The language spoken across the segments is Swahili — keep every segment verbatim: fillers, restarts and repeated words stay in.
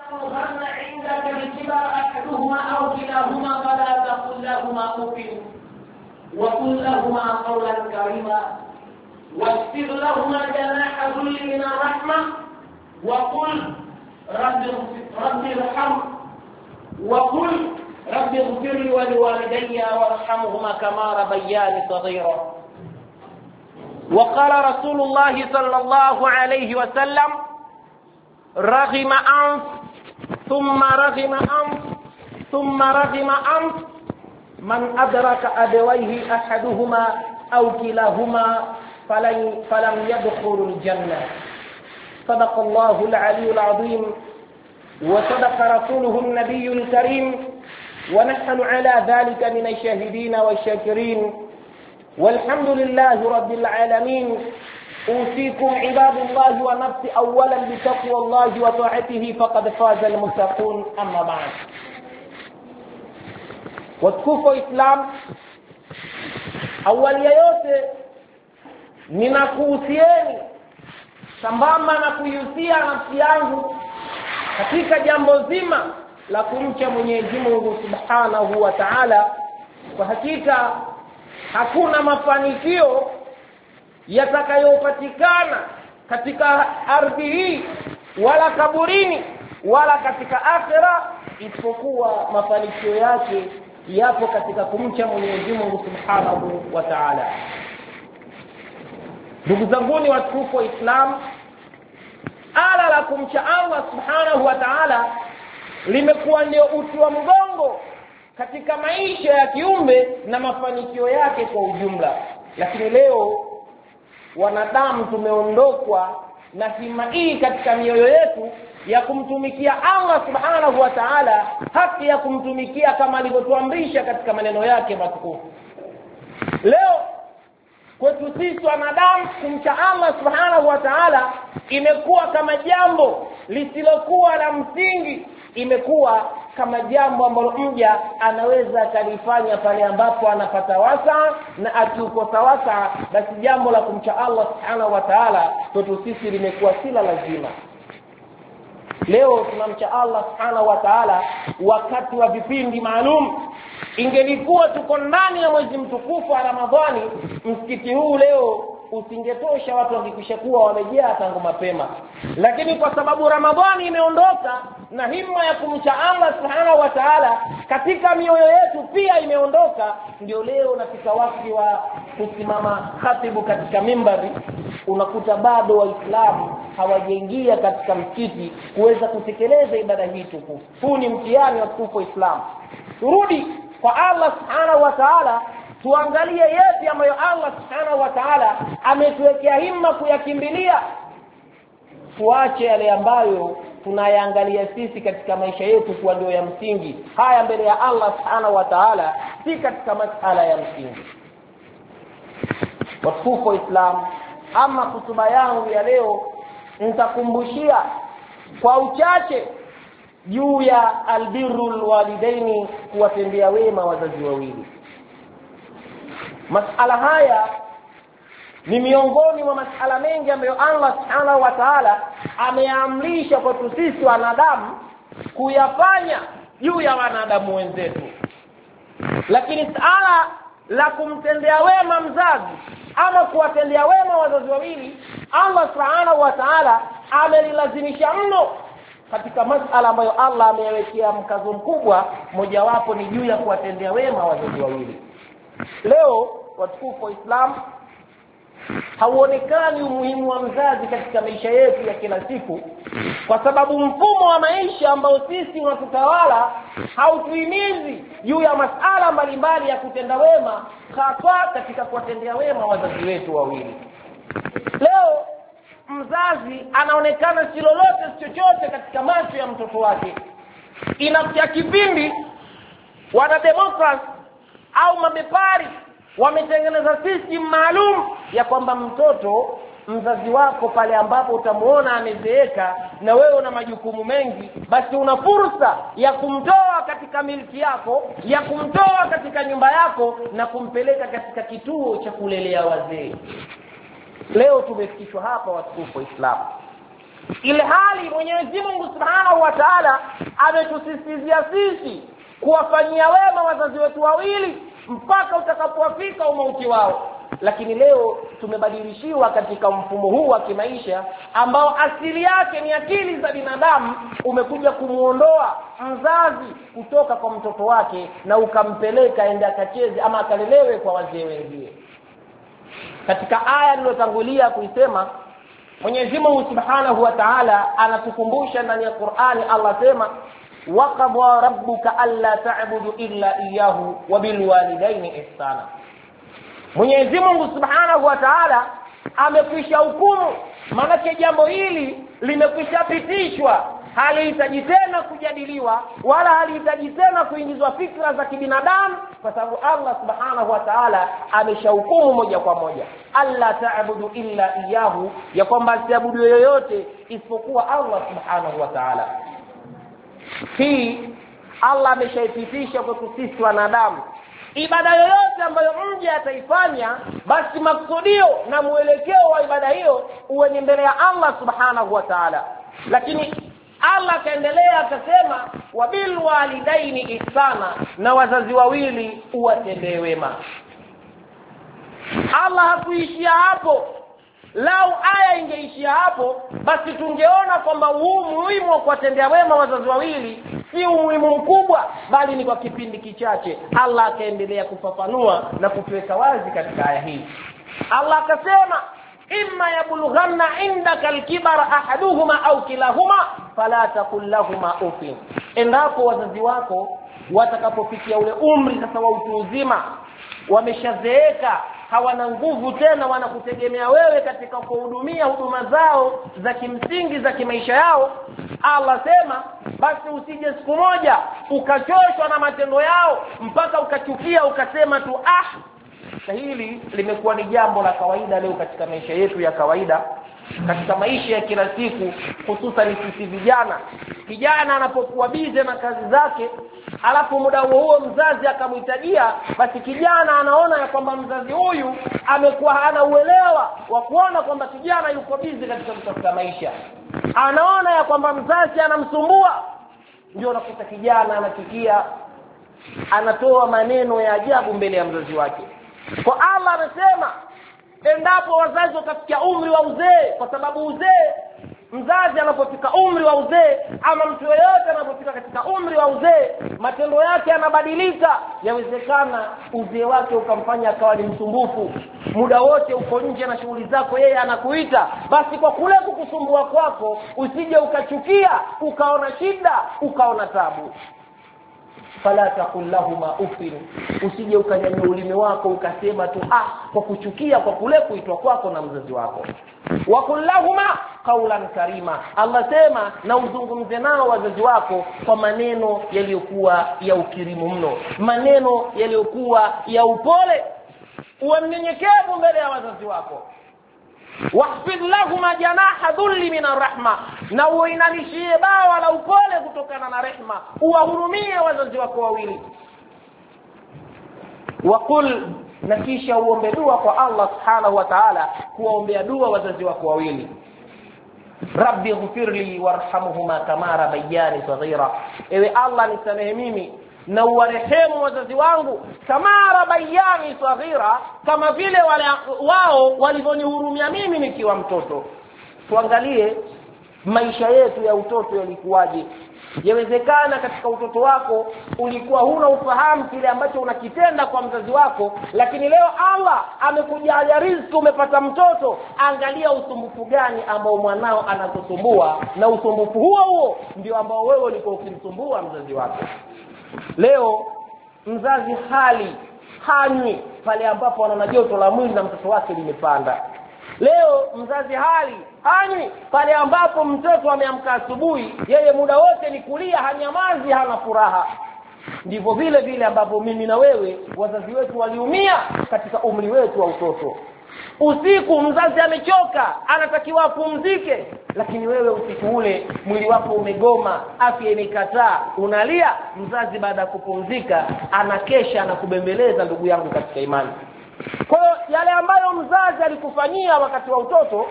ظن عندك الكبر أحدهما أو كلاهما فلا تقل لهما أف وقل لهما قولا كريما واخفض لهما جناح الذل من الرحمة وقل رب رب ارحم وقل رب اغفر لي ولوالدي وارحمهما كما ربياني صغيرا. وقال رسول الله صلى الله عليه وسلم رغم أنف ثم رغم أنف ثم رغم أنف من أدرك أبويه أحدهما أو كلاهما فلن فلم يدخل الجنة. صدق الله العلي العظيم وصدق رسوله النبي الكريم ونحن على ذلك من الشاهدين والشاكرين والحمد لله رب العالمين. أوصيكم عباد الله ونفسي أولا بتقوى الله وطاعته فقد فاز المتقون. أما بعد، watukufu Islam, awali ya yote ninakuhusieni sambamba na kuihusia nafsi yangu katika jambo zima la kumcha Mwenyezi Mungu Subhanahu wa Ta'ala. Kwa hakika hakuna mafanikio yatakayopatikana katika ardhi hii wala kaburini wala katika akhera isipokuwa mafanikio yake yapo katika kumcha Mwenyezi Mungu Subhanahu wa Ta'ala. Ndugu zangu watukufu wa Islam, ala la kumcha Allah Subhanahu wa Ta'ala limekuwa ndio uti wa mgongo katika maisha ya kiumbe na mafanikio yake kwa ujumla. Lakini leo wanadamu tumeondokwa na hima hii katika mioyo yetu ya kumtumikia Allah Subhanahu wa Ta'ala, haki ya kumtumikia kama alivyotuamrisha katika maneno yake matukufu. Leo kwetu sisi wanadamu kumcha Allah Subhanahu wa Ta'ala imekuwa kama jambo lisilokuwa la msingi, imekuwa kama jambo ambalo mja anaweza kalifanya pale ambapo anapata wasa, na akiukosa wasa basi jambo la kumcha Allah Subhanahu wa Ta'ala kwetu sisi limekuwa sila lazima. Leo tunamcha Allah Subhanahu wa Ta'ala wakati wa vipindi maalum. Ingelikuwa tuko ndani ya mwezi mtukufu wa Ramadhani, msikiti huu leo usingetosha watu wakikisha kuwa wamejaa tangu mapema. Lakini kwa sababu Ramadhani imeondoka na himma ya kumcha Allah Subhanahu wa Ta'ala katika mioyo yetu pia imeondoka, ndio leo nafika wakati wa kusimama khatibu katika mimbari, unakuta bado waislamu hawajaingia katika msikiti kuweza kutekeleza ibada hii tukufu. Huu ni mtihani wa tukufu Islam. Turudi kwa Allah Subhanahu wa Ta'ala, tuangalie yepi ambayo Allah Subhanahu wa Ta'ala ametuwekea himma kuyakimbilia. Tuache yale ambayo tunayaangalia sisi katika maisha yetu kwa ndio ya msingi. Haya mbele ya Allah Subhanahu wa Ta'ala si katika masala ya msingi. Watukufu Islam, ama hutuba yangu ya leo nitakumbushia kwa uchache juu ya albirrul walidaini, kuwatendea wema wazazi wawili. Masala haya ni miongoni mwa masala mengi ambayo Allah Subhanahu wa Ta'ala ameamrisha kwa sisi wanadamu kuyafanya juu ya wanadamu wenzetu. Lakini sala la kumtendea wema mzazi ama kuwatendea wema wazazi wawili, Allah Subhanahu wa Ta'ala amelilazimisha mno katika masala ambayo Allah amewekea mkazo mkubwa. Mojawapo ni juu ya kuwatendea wema wazazi wawili. Leo watukufu wa Islam, hauonekani umuhimu wa mzazi katika maisha yetu ya kila siku, kwa sababu mfumo wa maisha ambao sisi unatutawala hautuhimizi juu ya masala mbalimbali ya kutenda wema, hasa katika kuwatendea wema wazazi wetu wawili. Leo mzazi anaonekana si lolote chochote katika macho ya mtoto wake. Inafikia kipindi wana democracy au mabepari wametengeneza system maalum ya kwamba mtoto, mzazi wako pale ambapo utamuona amezeeka na wewe una majukumu mengi, basi una fursa ya kumtoa katika miliki yako, ya kumtoa katika nyumba yako na kumpeleka katika kituo cha kulelea wazee. Leo tumefikishwa hapa watukufu Islam. ile hali Mwenyezi Mungu Subhanahu wa Ta'ala ametusisitizia sisi kuwafanyia wema wazazi wetu wawili mpaka utakapowafika umauti wao. Lakini leo tumebadilishiwa katika mfumo huu wa kimaisha ambao asili yake ni akili za binadamu, umekuja kumuondoa mzazi kutoka kwa mtoto wake na ukampeleka aende akacheze ama akalelewe kwa wazee wengine. Katika aya niliyotangulia kuisema, Mwenyezi Mungu Subhanahu wa Ta'ala anatukumbusha ndani ya Qur'ani, Allah sema waqadha rabbuka alla ta'budu illa iyyahu wa bil walidayni ihsana. Mwenyezi Mungu Subhanahu wa Ta'ala amekwisha hukumu, maana jambo hili limekwisha pitishwa, halihitaji tena kujadiliwa wala halihitaji tena kuingizwa fikra za kibinadamu, kwa sababu Allah Subhanahu wa Ta'ala ameshahukumu moja kwa moja, alla ta'budu illa iyyahu, ya kwamba siabudu yoyote isipokuwa Allah Subhanahu wa Ta'ala. Hii Allah ameshaipitisha kwa sisi wanadamu. Ibada yoyote ambayo mja ataifanya, basi maksudio na muelekeo wa ibada hiyo uwe ni mbele ya Allah Subhanahu wa Ta'ala. Lakini Allah kaendelea akasema wabil walidaini ihsana, na wazazi wawili uwatendee wema. Allah hakuishia hapo. Lau aya ingeishia hapo, basi tungeona kwamba huu muhimu wa kuwatendea wema wazazi wawili si umuhimu mkubwa, bali ni kwa kipindi kichache. Allah akaendelea kufafanua na kutuweka wazi katika aya hii. Allah akasema imma yablughanna indaka alkibara ahaduhuma au kilahuma fala taqul lahumā uffin. Endapo wazazi wako watakapofikia ule umri sasa wa utu uzima, wameshazeeka, hawana nguvu tena, wanakutegemea wewe katika kuhudumia huduma zao za kimsingi za kimaisha yao, Allah sema basi usije siku moja ukachoshwa na matendo yao mpaka ukachukia ukasema tu ah. Na hili limekuwa ni jambo la kawaida leo katika maisha yetu ya kawaida, katika maisha ya kila siku, hususan sisi vijana. Kijana anapokuwa bize na kazi zake, alafu muda huo mzazi akamhitajia, basi kijana anaona ya kwamba mzazi huyu amekuwa hana uelewa wa kuona kwamba kijana yuko bize katika kutafuta maisha. Anaona ya kwamba mzazi anamsumbua, ndio unakuta kijana anachukia, anatoa maneno ya ajabu mbele ya mzazi wake. Kwa Allah anasema endapo wazazi wakafikia umri wa uzee, kwa sababu uzee, mzazi anapofika umri wa uzee ama mtu yeyote anapofika katika umri wa uzee, matendo yake yanabadilika. Yawezekana uzee wake ukamfanya akawa ni msumbufu, muda wote uko nje na shughuli zako, yeye anakuita. Basi kwa kule kukusumbua kwako, usije ukachukia, ukaona shida, ukaona tabu. Fala taqul lahumā uffin, usije ukanyanyua ulimi wako ukasema tu ah, kwa kuchukia kwa kule kuitwa kwako na mzazi wako. Wa qul lahumā qawlan karima, Allah sema na uzungumze nao wazazi wako kwa maneno yaliyokuwa ya ukirimu mno, maneno yaliyokuwa ya upole. Uwe mnyenyekevu mbele ya wazazi wako. wahfidh lahuma janaha dhulli min arrahma, na uinamishie bawa la upole kutokana na rehema, uwahurumie wazazi wako wawili. Waqul, na kisha uombe dua kwa Allah Subhanahu wa Ta'ala, kuombea dua wazazi wako wawili. Rabbi ighfirli warhamhuma kama rabbayani saghira, ewe Allah nisamehe mimi na uwarehemu wazazi wangu kama rabbayani saghira, kama vile wale wao walivyonihurumia mimi nikiwa mtoto. Tuangalie maisha yetu ya utoto yalikuwaje. Yawezekana katika utoto wako ulikuwa huna ufahamu kile ambacho unakitenda kwa mzazi wako, lakini leo Allah amekujalia riziki, umepata mtoto. Angalia usumbufu gani ambao mwanao anakusumbua, na usumbufu huo huo ndio ambao wewe ulikuwa ukimsumbua mzazi wako. Leo mzazi hali hanywi pale ambapo anaona joto la mwili na mtoto wake limepanda. Leo mzazi hali hanywi pale ambapo mtoto ameamka asubuhi, yeye muda wote ni kulia, hanyamazi, hana furaha. Ndivyo vile vile ambapo mimi na wewe wazazi wetu waliumia katika umri wetu wa utoto. Usiku mzazi amechoka, anatakiwa apumzike, lakini wewe usiku ule mwili wako umegoma, afya imekataa, unalia. Mzazi baada ya kupumzika anakesha na kubembeleza, ndugu yangu katika imani. Kwa yale ambayo mzazi alikufanyia wakati wa utoto,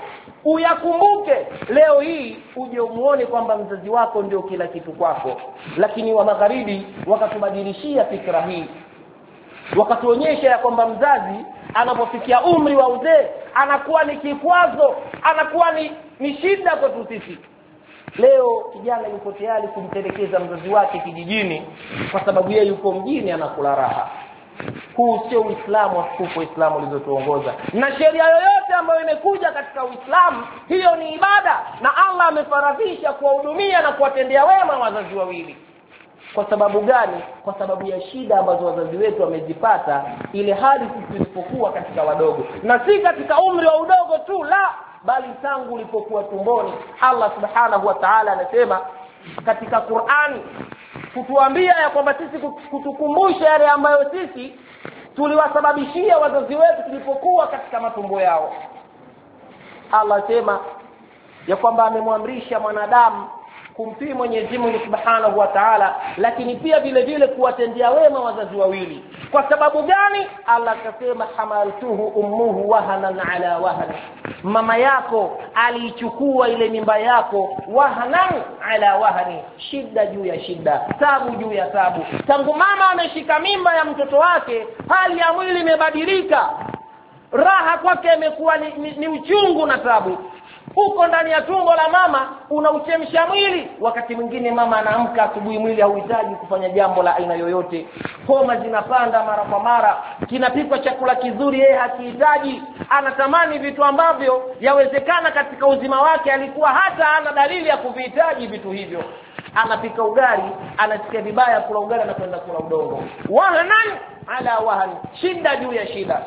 uyakumbuke. Leo hii uje umuone kwamba mzazi wako ndio kila kitu kwako, lakini wa magharibi wakatubadilishia fikra hii, wakatuonyesha ya kwamba mzazi anapofikia umri wa uzee anakuwa ni kikwazo, anakuwa ni, ni shida kwetu sisi. Leo kijana yuko tayari kumtelekeza mzazi wake kijijini kwa sababu yeye yuko mjini anakula raha. Huu sio Uislamu watukufu Uislamu ulizotuongoza. Na sheria yoyote ambayo imekuja katika Uislamu, hiyo ni ibada, na Allah amefaradhisha kuwahudumia na kuwatendea wema wazazi wawili. Kwa sababu gani? Kwa sababu ya shida ambazo wazazi wetu wamezipata ile hadi sisi tulipokuwa katika wadogo, na si katika umri wa udogo tu, la bali tangu ulipokuwa tumboni. Allah subhanahu wa ta'ala anasema katika Qur'ani kutuambia ya kwamba sisi, kutukumbusha yale ambayo sisi tuliwasababishia wazazi wetu tulipokuwa katika matumbo yao. Allah sema ya kwamba amemwamrisha mwanadamu kumtii Mwenyezi Mungu Subhanahu wa Ta'ala, lakini pia vile vile kuwatendea wema wazazi wawili. Kwa sababu gani? Allah akasema hamaltuhu ummuhu wahanan ala wahan, mama yako alichukua ile mimba yako wahanan ala wahani, shida juu ya shida, tabu juu ya tabu. Tangu mama ameshika mimba ya mtoto wake, hali ya mwili imebadilika, raha kwake imekuwa ni, ni, ni uchungu na tabu. Huko ndani ya tumbo la mama unauchemsha mwili, wakati mwingine mama anaamka asubuhi mwili hauhitaji kufanya jambo la aina yoyote, homa zinapanda mara kwa mara, kinapikwa chakula kizuri yeye hakihitaji, anatamani vitu ambavyo yawezekana katika uzima wake alikuwa hata hana dalili ya kuvihitaji vitu hivyo. Anapika ugali, anasikia vibaya kula ugali na kwenda kula udongo. Wahanan ala wahan, shida juu ya shida.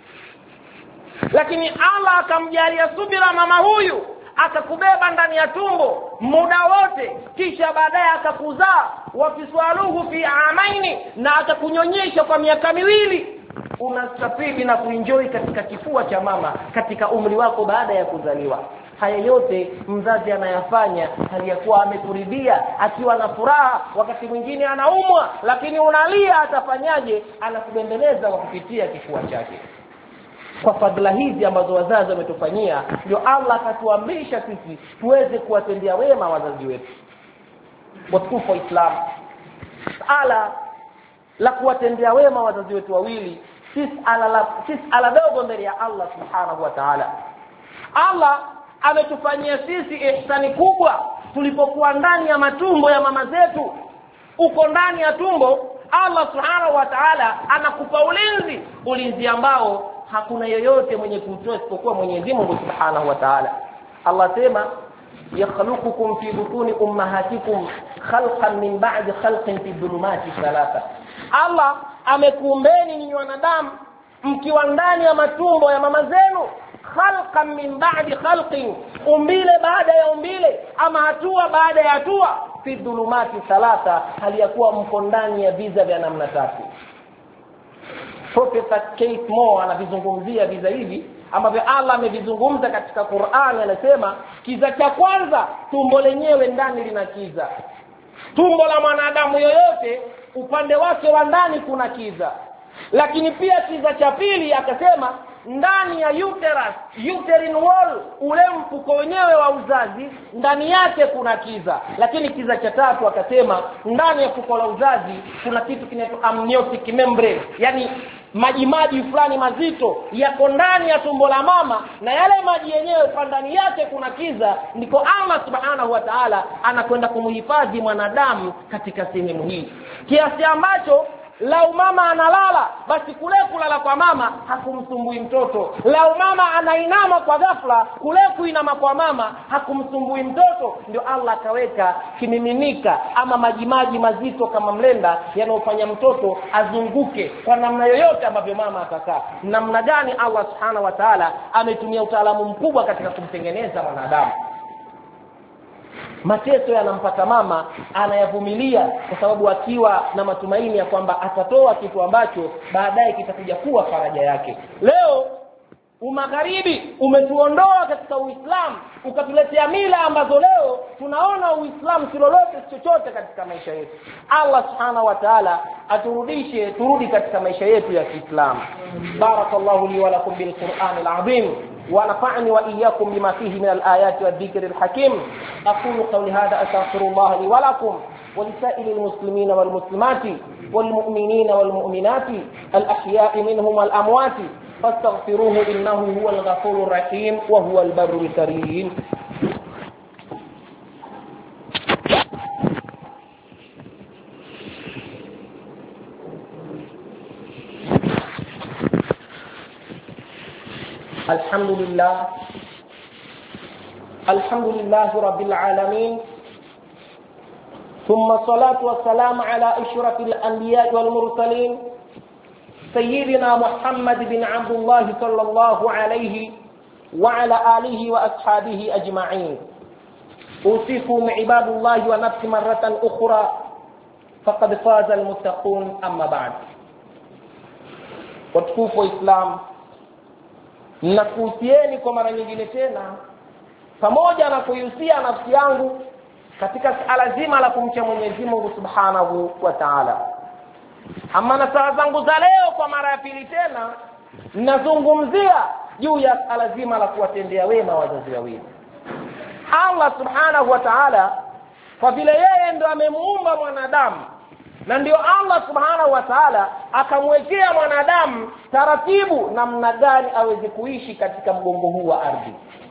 Lakini Allah akamjalia subira mama huyu, akakubeba ndani ya tumbo muda wote, kisha baadaye akakuzaa, wafiswaluhu fi amaini, na akakunyonyesha kwa miaka miwili. Unastafidi na kuenjoy katika kifua cha mama katika umri wako baada ya kuzaliwa. Haya yote mzazi anayafanya hali ya kuwa amekuridhia, akiwa na furaha. Wakati mwingine anaumwa, lakini unalia, atafanyaje? Anakubembeleza kwa kupitia kifua chake. Kwa fadhila hizi ambazo wazazi wametufanyia, ndio Allah akatuamrisha sisi tuweze kuwatendea wema wazazi wetu. Watukufu wa Islam, ala la kuwatendea wema wazazi wetu wawili, sisi ala la sisi ala dogo mbele ya Allah subhanahu wa ta'ala. Allah ametufanyia sisi ihsani kubwa tulipokuwa ndani ya matumbo ya mama zetu. Uko ndani ya tumbo, Allah subhanahu wa ta'ala anakupa ulinzi, ulinzi ambao hakuna yoyote mwenye kutoa isipokuwa Mwenyezi Mungu Subhanahu wa Ta'ala. Allah sema yakhluqukum fi butuni ummahatikum khalqan min ba'di khalqin fi dhulumati thalatha. Allah amekuumbeni ninyi wanadamu mkiwa ndani ya matumbo ya mama zenu, khalqan min ba'di khalqin, umbile baada ya umbile, ama hatua baada ya hatua, fi dhulumati thalatha, hali ya kuwa mko ndani ya viza vya namna tatu. Professor Keith Moore anavizungumzia viza hivi ambavyo Allah amevizungumza katika Qur'an. Anasema kiza cha kwanza, tumbo lenyewe ndani lina kiza. Tumbo la mwanadamu yoyote upande wake wa ndani kuna kiza. Lakini pia kiza cha pili akasema ndani ya uterus, uterine wall, ule mfuko wenyewe wa uzazi, ndani yake kuna kiza. Lakini kiza cha tatu akasema ndani ya mfuko la uzazi kuna kitu kinaitwa amniotic membrane, yani maji maji fulani mazito yako ndani ya tumbo la mama, na yale maji yenyewe kwa ndani yake kuna kiza. Ndiko Allah subhanahu wa ta'ala anakwenda kumhifadhi mwanadamu katika sehemu hii, kiasi ambacho lau mama analala, basi kule kulala kwa mama hakumsumbui mtoto. Lau mama anainama kwa ghafla, kule kuinama kwa mama hakumsumbui mtoto. Ndio Allah akaweka kimiminika ama majimaji mazito kama mlenda yanayofanya mtoto azunguke kwa namna yoyote ambavyo mama atakaa. Namna gani Allah subhanahu wa ta'ala ametumia utaalamu mkubwa katika kumtengeneza mwanadamu. Mateso yanampata mama, anayavumilia kwa sababu akiwa na matumaini ya kwamba atatoa kitu ambacho baadaye kitakuja kuwa faraja yake. Leo umagharibi umetuondoa katika Uislamu, ukatuletea mila ambazo leo tunaona Uislamu si lolote chochote katika maisha yetu. Allah subhanahu wa ta'ala aturudishe, turudi katika maisha yetu ya Kiislamu. Barakallahu li wa lakum bil Qur'anil azim ونفعني وإياكم بما فيه من الآيات والذكر الحكيم. أقول قولي هذا أستغفر الله لي ولكم ولسائر المسلمين والمسلمات والمؤمنين والمؤمنات الأحياء منهم والأموات فاستغفروه إنه هو الغفور الرحيم وهو البر الكريم. الحمد لله الحمد لله رب العالمين، ثم الصلاة والسلام على أشرف الأنبياء والمرسلين سيدنا محمد بن عبد الله صلى الله عليه وعلى آله وأصحابه أجمعين. أوصيكم عباد الله ونفسي مرة أخرى فقد فاز المتقون. أما بعد، watukufu Islam, nakuhusieni kwa mara nyingine tena, pamoja na kuhusia nafsi yangu katika suala zima la kumcha Mwenyezi Mungu Subhanahu wa Ta'ala. Ama na saa zangu za leo kwa mara ya pili tena nazungumzia juu ya suala zima la kuwatendea wema wazazi wawili. Allah Subhanahu wa Ta'ala, kwa vile yeye ndo amemuumba mwanadamu, na ndio Allah Subhanahu wa Ta'ala akamwekea mwanadamu taratibu namna gani aweze kuishi katika mgongo huu wa ardhi.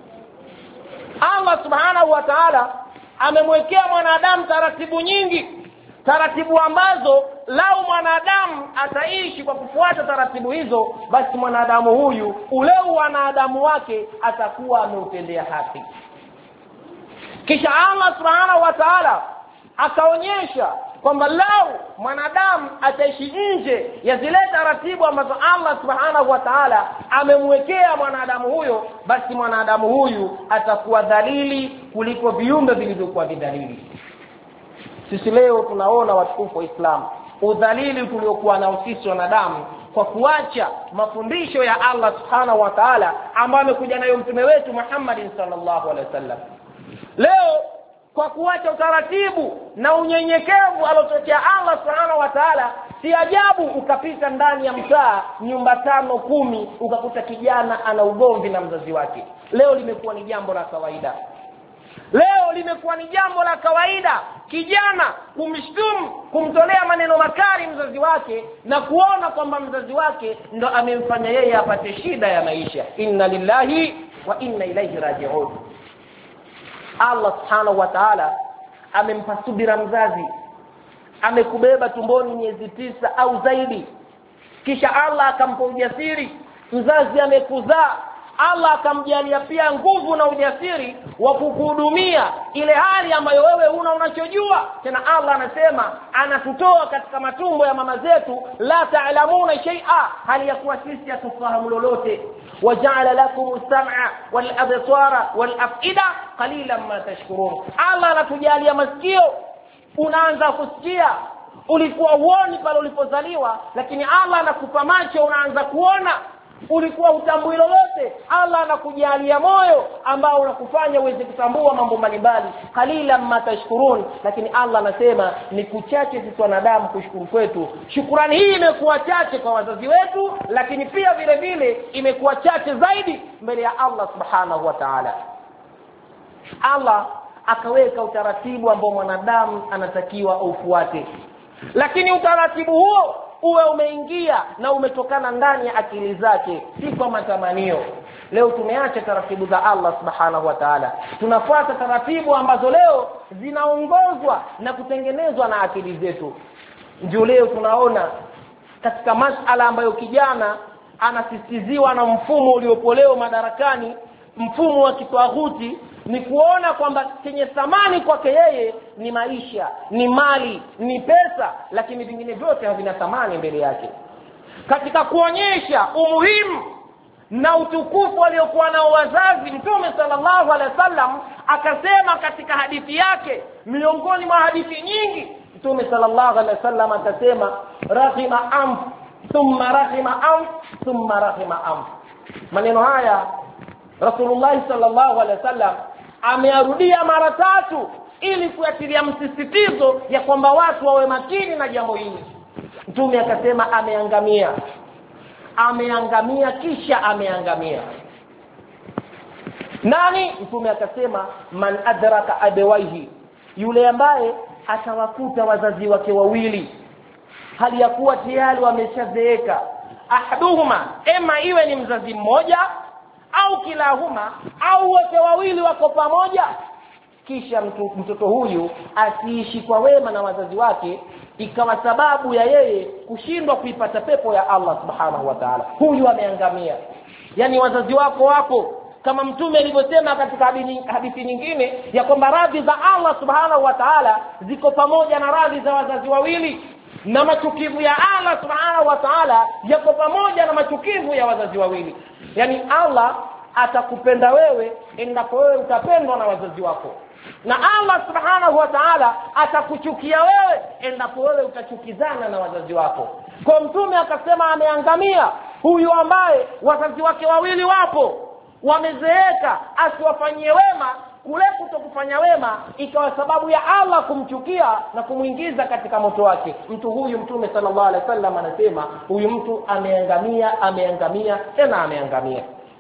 Allah Subhanahu wa Ta'ala amemwekea mwanadamu taratibu nyingi, taratibu ambazo lau mwanadamu ataishi kwa kufuata taratibu hizo, basi mwanadamu huyu ule wanadamu wake atakuwa ameutendea haki. Kisha Allah Subhanahu wa Ta'ala akaonyesha kwamba lau mwanadamu ataishi nje ya zile taratibu ambazo Allah Subhanahu wa Ta'ala amemwekea mwanadamu huyo, basi mwanadamu huyu atakuwa dhalili kuliko viumbe vilivyokuwa vidhalili. Sisi leo tunaona watukufu wa Islam udhalili tuliokuwa nao sisi wanadamu kwa kuacha mafundisho ya Allah Subhanahu wa Ta'ala ambayo amekuja nayo mtume wetu Muhammad sallallahu alaihi wasallam. Leo kwa kuacha utaratibu na unyenyekevu alotokea Allah Subhanahu wa Ta'ala, si ajabu ukapita ndani ya mtaa nyumba tano kumi ukakuta kijana ana ugomvi na mzazi wake. Leo limekuwa ni jambo la kawaida. Leo limekuwa ni jambo la kawaida kijana kumshtumu, kumtolea maneno makali mzazi wake na kuona kwamba mzazi wake ndo amemfanya yeye apate shida ya maisha. Inna lillahi wa inna ilaihi raji'un. Allah Subhanahu wa Ta'ala amempa subira mzazi, amekubeba tumboni miezi tisa au zaidi, kisha Allah akampa ujasiri. Mzazi amekuzaa, Allah akamjalia pia nguvu na ujasiri wa kukuhudumia ile hali ambayo wewe huna unachojua. Tena Allah anasema anatutoa katika matumbo ya mama zetu, la ta'lamuna shay'a, hali ya kuwa sisi hatufahamu lolote. waja'ala lakum as-sam'a wal absara wal af'ida qalilan ma tashkurun. Allah anatujalia masikio, unaanza kusikia. Ulikuwa uoni pale ulipozaliwa, lakini Allah anakupa macho, unaanza kuona. Ulikuwa utambui lolote, Allah anakujalia moyo ambao unakufanya uweze kutambua mambo mbalimbali. Qalilan ma tashkurun. Lakini Allah anasema ni kuchache sisi wanadamu kushukuru kwetu. Shukrani hii imekuwa chache kwa wazazi wetu, lakini pia vile vile imekuwa chache zaidi mbele ya Allah Subhanahu wa Ta'ala. Allah akaweka utaratibu ambao mwanadamu anatakiwa ufuate, lakini utaratibu huo uwe umeingia na umetokana ndani ya akili zake, si kwa matamanio. Leo tumeacha taratibu za Allah Subhanahu wa Ta'ala, tunafuata taratibu ambazo leo zinaongozwa na kutengenezwa na akili zetu. Ndio leo tunaona katika masala ambayo kijana anasisitiziwa na mfumo uliopo leo madarakani, mfumo wa kitwaghuti, ni kuona kwamba chenye thamani kwake yeye ni maisha, ni mali, ni pesa, lakini vingine vyote havina thamani mbele yake. Katika kuonyesha umuhimu na utukufu waliokuwa nao wazazi, Mtume sallallahu alaihi wasallam akasema katika hadithi yake, miongoni mwa hadithi nyingi, Mtume sallallahu alaihi wasallam akasema rahima am thumma rahima am thumma rahima am. Maneno haya Rasulullah sallallahu alaihi wasallam amearudia mara tatu ili kuatilia msisitizo ya kwamba watu wawe makini na jambo hili. Mtume akasema ameangamia, ameangamia kisha ameangamia. Nani? Mtume akasema man adraka abawaihi, yule ambaye atawakuta wazazi wake wawili hali ya kuwa tayari wameshazeeka, ahaduhuma, ema iwe ni mzazi mmoja au kilahuma, au wote wawili wako pamoja, kisha mtu, mtoto huyu asiishi kwa wema na wazazi wake ikawa sababu ya yeye kushindwa kuipata pepo ya Allah subhanahu wa ta'ala, huyu ameangamia. Yani wazazi wako wapo kama mtume alivyosema katika hadithi nyingine ya kwamba radhi za Allah subhanahu wa ta'ala ziko pamoja na radhi za wazazi wawili, na machukivu ya Allah subhanahu wa ta'ala yako pamoja na machukivu ya wazazi wawili. Yani Allah atakupenda wewe endapo wewe utapendwa na wazazi wako, na Allah subhanahu wa ta'ala atakuchukia wewe endapo wewe utachukizana na wazazi wako. Kwa mtume akasema ameangamia huyu ambaye wazazi wake wawili wapo wamezeeka, asiwafanyie wema, kule kutokufanya wema ikawa sababu ya Allah kumchukia na kumuingiza katika moto wake. Mtu huyu mtume sallallahu alaihi wasallam anasema huyu mtu ameangamia, ameangamia tena ameangamia.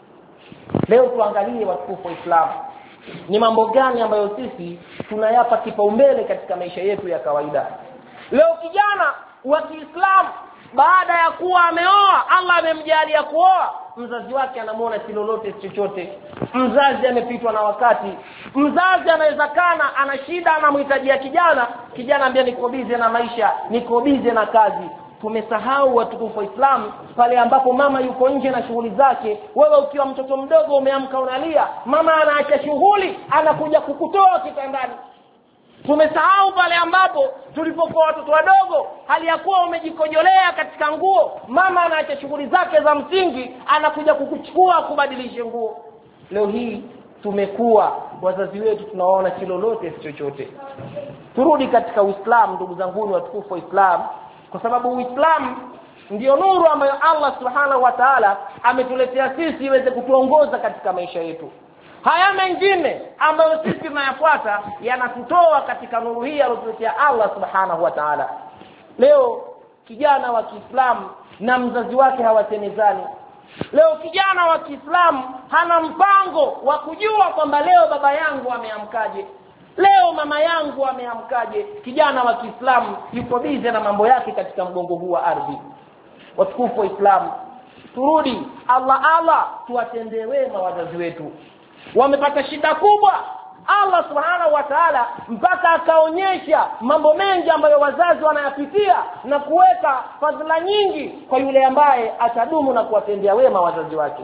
Leo tuangalie watukufu wa Islam, ni mambo gani ambayo sisi tunayapa kipaumbele katika maisha yetu ya kawaida. Leo kijana wa Kiislamu baada ya kuwa ameoa, Allah amemjalia kuoa, mzazi wake anamuona si lolote chochote. Mzazi amepitwa na wakati. Mzazi anaweza kana ana shida, anamhitajia kijana, kijana ambia niko busy na maisha, niko busy na kazi. Tumesahau watukufu wa Islam pale ambapo mama yuko nje na shughuli zake, wewe ukiwa mtoto mdogo umeamka unalia, mama anaacha shughuli anakuja kukutoa kitandani. Tumesahau pale ambapo tulipokuwa watoto wadogo, hali ya kuwa umejikojolea katika nguo, mama anaacha shughuli zake za msingi anakuja kukuchukua kubadilisha nguo. Leo hii tumekuwa wazazi wetu tunawaona si lolote si chochote. Turudi katika Uislamu ndugu zangu watukufu wa Islam, kwa sababu Uislamu ndio nuru ambayo Allah subhanahu wa ta'ala ametuletea sisi iweze kutuongoza katika maisha yetu. Haya mengine ambayo sisi tunayafuata yanatutoa katika nuru hii aliyotuletea Allah subhanahu wa ta'ala. Leo kijana wa Kiislamu na mzazi wake hawasemezani. Leo kijana wa Kiislamu hana mpango wa kujua kwamba leo baba yangu ameamkaje, leo mama yangu ameamkaje. Kijana wa Kiislamu yuko bize na mambo yake katika mgongo huu wa ardhi. Watukufu wa Islam, turudi Allah Allah tuwatendee wema wazazi wetu. Wamepata shida kubwa, Allah subhanahu wa ta'ala mpaka akaonyesha mambo mengi ambayo wazazi wanayapitia na kuweka fadhila nyingi kwa yule ambaye atadumu na kuwatendea wema wazazi wake.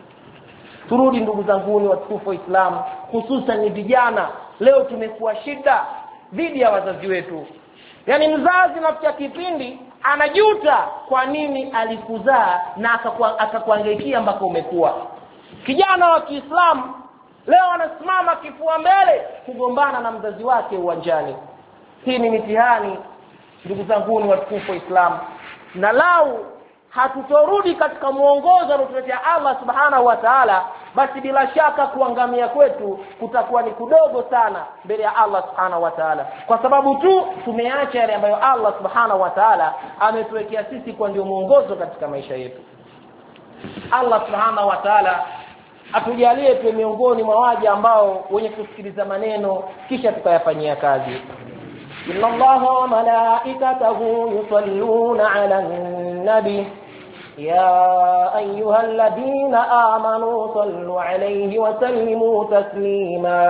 Turudi ndugu zangu watukufu wa Islam, hususan ni vijana. Leo tumekuwa shida dhidi ya wazazi wetu. Yani mzazi nafikia kipindi anajuta kwa nini alikuzaa na akakuangaikia mpaka umekuwa. Kijana wa Kiislamu leo anasimama kifua mbele kugombana na mzazi wake uwanjani. Hii ni mitihani ndugu zangu watukufu wa Islam, na lau hatutorudi katika muongozo aliotuletea Allah subhanahu wa ta'ala, basi bila shaka kuangamia kwetu kutakuwa ni kudogo sana mbele ya Allah subhanahu wa ta'ala, kwa sababu tu tumeacha yale ambayo Allah subhanahu wa ta'ala ametuwekea sisi kwa ndio muongozo katika maisha yetu. Allah subhanahu wa ta'ala atujalie tuwe miongoni mwa waja ambao wenye kusikiliza maneno kisha tukayafanyia kazi. Inna Allaha wa malaikatahu yusalluna 'alan nabi ya ayyuhalladhina amanu sallu 'alayhi wa sallimu taslima.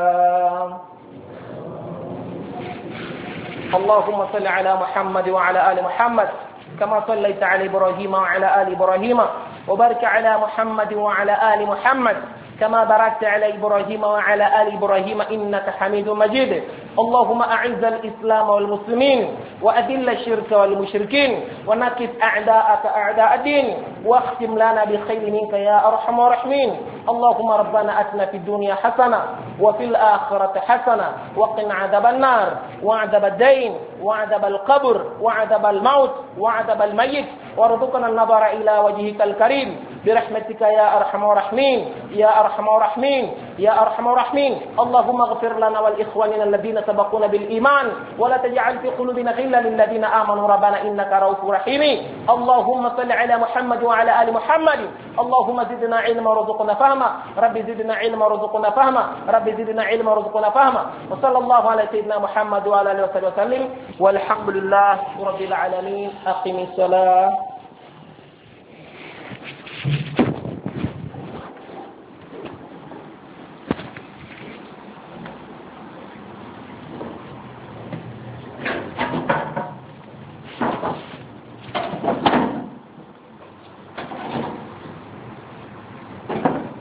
Allahumma salli 'ala Muhammad wa 'ala ali Muhammad kama sallaita 'ala Ibrahim wa 'ala ali Ibrahim وبارك على محمد وعلى آل محمد كما باركت على إبراهيم وعلى آل إبراهيم إنك حميد مجيد. اللهم أعز الإسلام والمسلمين وأذل الشرك والمشركين ونكف أعداءك أعداء الدين واختم لنا بخير منك يا أرحم الراحمين. اللهم ربنا أتنا في الدنيا حسنة وفي الآخرة حسنة وقنا عذاب النار وعذاب الدين وعذاب القبر وعذاب الموت وعذاب الميت وارزقنا النظر إلى وجهك الكريم برحمتك يا أرحم الراحمين يا أرحم الراحمين يا أرحم الراحمين. اللهم اغفر لنا والإخواننا الذين سبقونا بالإيمان ولا تجعل في قلوبنا غلا للذين آمنوا ربنا إنك رؤوف رحيم. اللهم صل على محمد وعلى آل محمد. اللهم زدنا علما ورزقنا فهما. رب زدنا علما ورزقنا فهما. رب زدنا علما ورزقنا فهما. وصلى الله على سيدنا محمد وعلى آله وصحبه وسلم والحمد لله رب العالمين. أقم الصلاة.